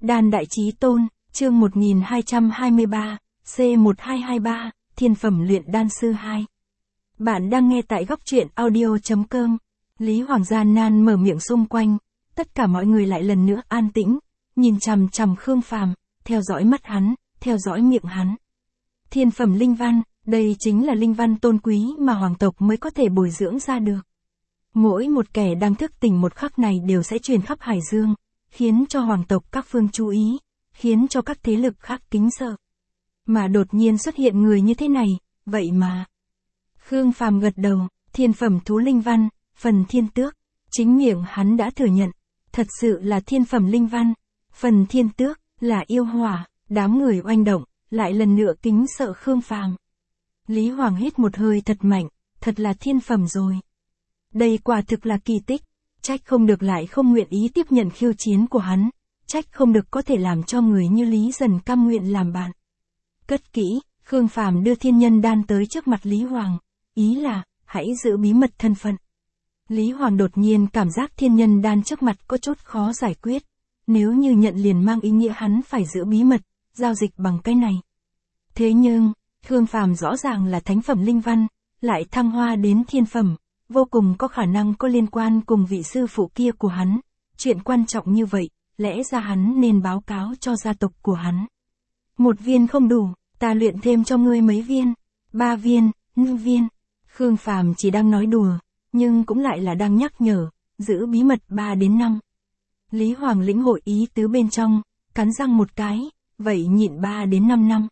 Đan Đại Chí Tôn, chương 1223, C1223, Thiên Phẩm Luyện Đan Sư 2. Bạn đang nghe tại góc truyện audio.com. Lý Hoàng gian nan mở miệng xung quanh, tất cả mọi người lại lần nữa an tĩnh, nhìn chằm chằm Khương Phàm, theo dõi mắt hắn, theo dõi miệng hắn. Thiên Phẩm Linh Văn, đây chính là linh văn tôn quý mà hoàng tộc mới có thể bồi dưỡng ra được. Mỗi một kẻ đang thức tỉnh một khắc này đều sẽ truyền khắp Hải Dương, khiến cho hoàng tộc các phương chú ý, khiến cho các thế lực khác kính sợ. Mà đột nhiên xuất hiện người như thế này, vậy mà. Khương Phàm gật đầu, Thiên Phẩm Thú Linh Văn, phần Thiên Tước, chính miệng hắn đã thừa nhận, thật sự là Thiên Phẩm Linh Văn, phần Thiên Tước, là yêu hỏa, đám người oanh động, lại lần nữa kính sợ Khương Phàm. Lý Hoàng hít một hơi thật mạnh, thật là thiên phẩm rồi. Đây quả thực là kỳ tích, trách không được lại không nguyện ý tiếp nhận khiêu chiến của hắn, trách không được có thể làm cho người như Lý Dần cam nguyện làm bạn. Cất kỹ, Khương Phàm đưa thiên nhân đan tới trước mặt Lý Hoàng, ý là, hãy giữ bí mật thân phận. Lý Hoàng đột nhiên cảm giác thiên nhân đan trước mặt có chút khó giải quyết, nếu như nhận liền mang ý nghĩa hắn phải giữ bí mật, giao dịch bằng cái này. Thế nhưng, Khương Phàm rõ ràng là thánh phẩm linh văn, lại thăng hoa đến thiên phẩm, vô cùng có khả năng có liên quan cùng vị sư phụ kia của hắn. Chuyện quan trọng như vậy, lẽ ra hắn nên báo cáo cho gia tộc của hắn. 1 viên không đủ, ta luyện thêm cho ngươi mấy viên, 3 viên, 5 viên. Khương Phàm chỉ đang nói đùa, nhưng cũng lại là đang nhắc nhở, giữ bí mật 3 đến 5. Lý Hoàng lĩnh hội ý tứ bên trong, cắn răng một cái, vậy nhịn 3 đến 5 năm.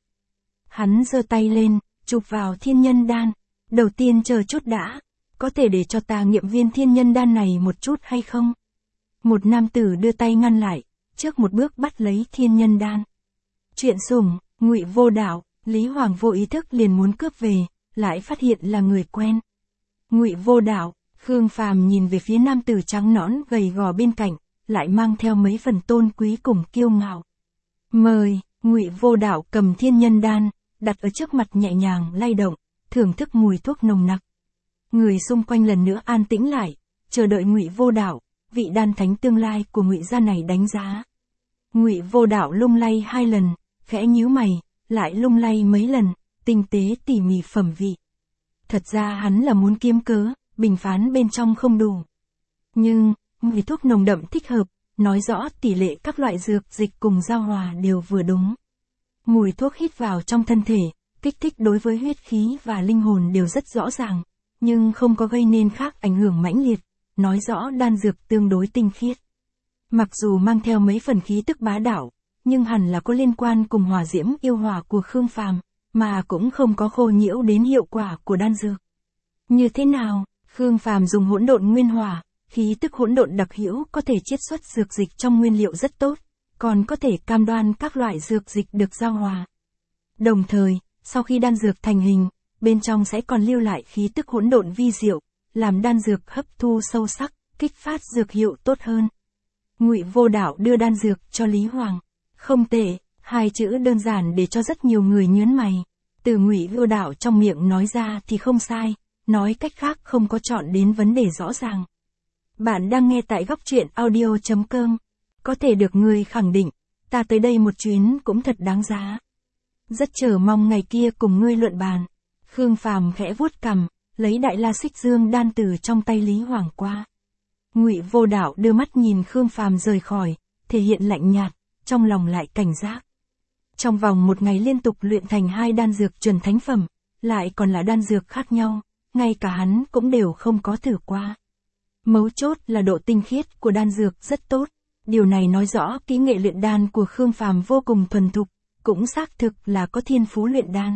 Hắn giơ tay lên, chụp vào thiên nhân đan. Đầu tiên chờ chút đã, có thể để cho ta nghiệm viên thiên nhân đan này một chút hay không? Một nam tử đưa tay ngăn lại, trước một bước bắt lấy thiên nhân đan. Chuyện sủng, Ngụy Vô Đạo, Lý Hoàng vô ý thức liền muốn cướp về, lại phát hiện là người quen. Ngụy Vô Đạo, Khương Phàm nhìn về phía nam tử trắng nõn gầy gò bên cạnh, lại mang theo mấy phần tôn quý cùng kiêu ngạo. Mời, Ngụy Vô Đạo cầm thiên nhân đan, đặt ở trước mặt nhẹ nhàng lay động, thưởng thức mùi thuốc nồng nặc. Người xung quanh lần nữa an tĩnh lại, chờ đợi Ngụy Vô Đạo, vị đan thánh tương lai của Ngụy gia này đánh giá. Ngụy Vô Đạo lung lay 2 lần, khẽ nhíu mày, lại lung lay mấy lần, tinh tế tỉ mỉ phẩm vị. Thật ra hắn là muốn kiếm cớ, bình phán bên trong không đủ. Nhưng, mùi thuốc nồng đậm thích hợp, nói rõ tỷ lệ các loại dược dịch cùng giao hòa đều vừa đúng. Mùi thuốc hít vào trong thân thể, kích thích đối với huyết khí và linh hồn đều rất rõ ràng, nhưng không có gây nên khác ảnh hưởng mãnh liệt, nói rõ đan dược tương đối tinh khiết. Mặc dù mang theo mấy phần khí tức bá đạo, nhưng hẳn là có liên quan cùng hỏa diễm yêu hỏa của Khương Phàm, mà cũng không có khô nhiễu đến hiệu quả của đan dược. Như thế nào, Khương Phàm dùng hỗn độn nguyên hỏa, khí tức hỗn độn đặc hữu có thể chiết xuất dược dịch trong nguyên liệu rất tốt, còn có thể cam đoan các loại dược dịch được giao hòa. Đồng thời, sau khi đan dược thành hình, bên trong sẽ còn lưu lại khí tức hỗn độn vi diệu, làm đan dược hấp thu sâu sắc, kích phát dược hiệu tốt hơn. Ngụy Vô Đạo đưa đan dược cho Lý Hoàng. Không tệ, 2 chữ đơn giản để cho rất nhiều người nhớn mày. Từ Ngụy Vô Đạo trong miệng nói ra thì không sai, nói cách khác không có chọn đến vấn đề rõ ràng. Bạn đang nghe tại góc truyện audio.com. Có thể được người khẳng định, ta tới đây một chuyến cũng thật đáng giá. Rất chờ mong ngày kia cùng ngươi luận bàn. Khương Phàm khẽ vuốt cằm, lấy Đại La Xích Dương đan từ trong tay Lý Hoàng qua. Ngụy Vô Đạo đưa mắt nhìn Khương Phàm rời khỏi, thể hiện lạnh nhạt, trong lòng lại cảnh giác. Trong vòng 1 ngày liên tục luyện thành 2 đan dược chuẩn thánh phẩm, lại còn là đan dược khác nhau, ngay cả hắn cũng đều không có thử qua. Mấu chốt là độ tinh khiết của đan dược rất tốt. Điều này nói rõ kỹ nghệ luyện đan của Khương Phàm vô cùng thuần thục, cũng xác thực là có thiên phú luyện đan.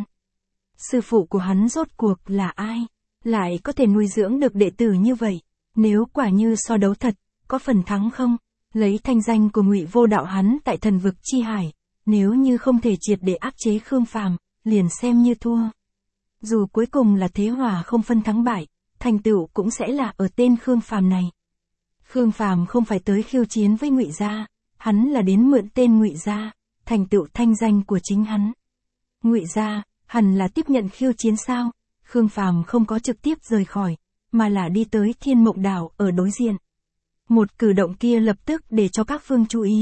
Sư phụ của hắn rốt cuộc là ai? Lại có thể nuôi dưỡng được đệ tử như vậy? Nếu quả như so đấu thật, có phần thắng không? Lấy thanh danh của Ngụy Vô Đạo hắn tại thần vực chi hải, nếu như không thể triệt để áp chế Khương Phàm, liền xem như thua. Dù cuối cùng là thế hòa không phân thắng bại, thành tựu cũng sẽ là ở tên Khương Phàm này. Khương Phàm không phải tới khiêu chiến với Ngụy gia, hắn là đến mượn tên Ngụy gia, thành tựu thanh danh của chính hắn. Ngụy gia, hẳn là tiếp nhận khiêu chiến sao? Khương Phàm không có trực tiếp rời khỏi, mà là đi tới Thiên Mộng Đảo ở đối diện. Một cử động kia lập tức để cho các phương chú ý,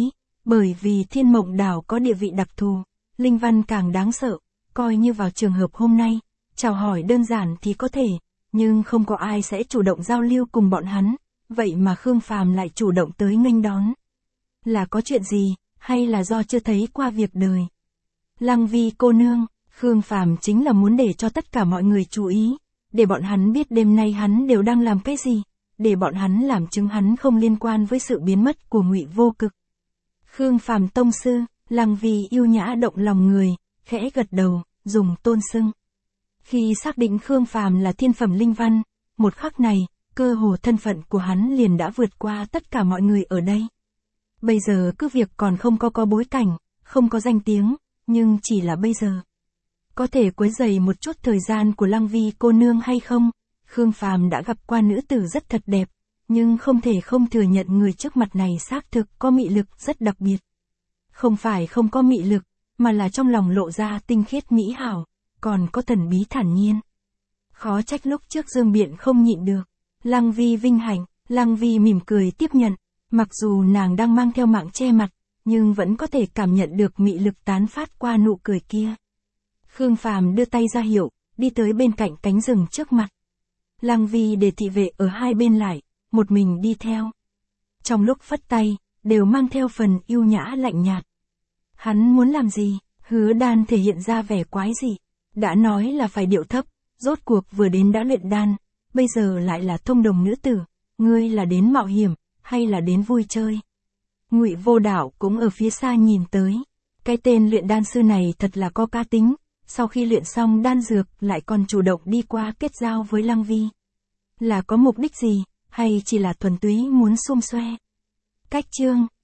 Bởi vì Thiên Mộng Đảo có địa vị đặc thù, linh văn càng đáng sợ, coi như vào trường hợp hôm nay, chào hỏi đơn giản thì có thể, nhưng không có ai sẽ chủ động giao lưu cùng bọn hắn, vậy mà Khương Phàm lại chủ động tới nghênh đón. Là có chuyện gì, hay là do chưa thấy qua việc đời? Lăng Vi cô nương, Khương Phàm chính là muốn để cho tất cả mọi người chú ý, để bọn hắn biết đêm nay hắn đều đang làm cái gì, để bọn hắn làm chứng hắn không liên quan với sự biến mất của Ngụy Vô Cực. Khương Phàm tông sư, Lăng Vi yêu nhã động lòng người, khẽ gật đầu, dùng tôn xưng. Khi xác định Khương Phàm là thiên phẩm linh văn, một khắc này, cơ hồ thân phận của hắn liền đã vượt qua tất cả mọi người ở đây. Bây giờ cứ việc còn không có bối cảnh, không có danh tiếng, nhưng chỉ là bây giờ. Có thể quấy rầy một chút thời gian của Lăng Vi cô nương hay không? Khương Phàm đã gặp qua nữ tử rất thật đẹp, nhưng không thể không thừa nhận người trước mặt này xác thực có mị lực rất đặc biệt. Không phải không có mị lực, mà là trong lòng lộ ra tinh khiết mỹ hảo, còn có thần bí thản nhiên. Khó trách lúc trước Dương Biện không nhịn được. Lăng Vi vinh hạnh, Lăng Vi mỉm cười tiếp nhận, mặc dù nàng đang mang theo mạng che mặt, nhưng vẫn có thể cảm nhận được mị lực tán phát qua nụ cười kia. Khương Phàm đưa tay ra hiệu, đi tới bên cạnh cánh rừng trước mặt. Lăng Vi để thị vệ ở hai bên lại, một mình đi theo. Trong lúc phất tay, đều mang theo phần yêu nhã lạnh nhạt. Hắn muốn làm gì? Hứa Đan thể hiện ra vẻ quái dị. Đã nói là phải điệu thấp, rốt cuộc vừa đến đã luyện đan, bây giờ lại là thông đồng nữ tử, ngươi là đến mạo hiểm, hay là đến vui chơi? Ngụy Vô Đạo cũng ở phía xa nhìn tới. Cái tên luyện đan sư này thật là có cá tính, sau khi luyện xong đan dược lại còn chủ động đi qua kết giao với Lăng Vi. Là có mục đích gì, hay chỉ là thuần túy muốn xum xoe? Cách chương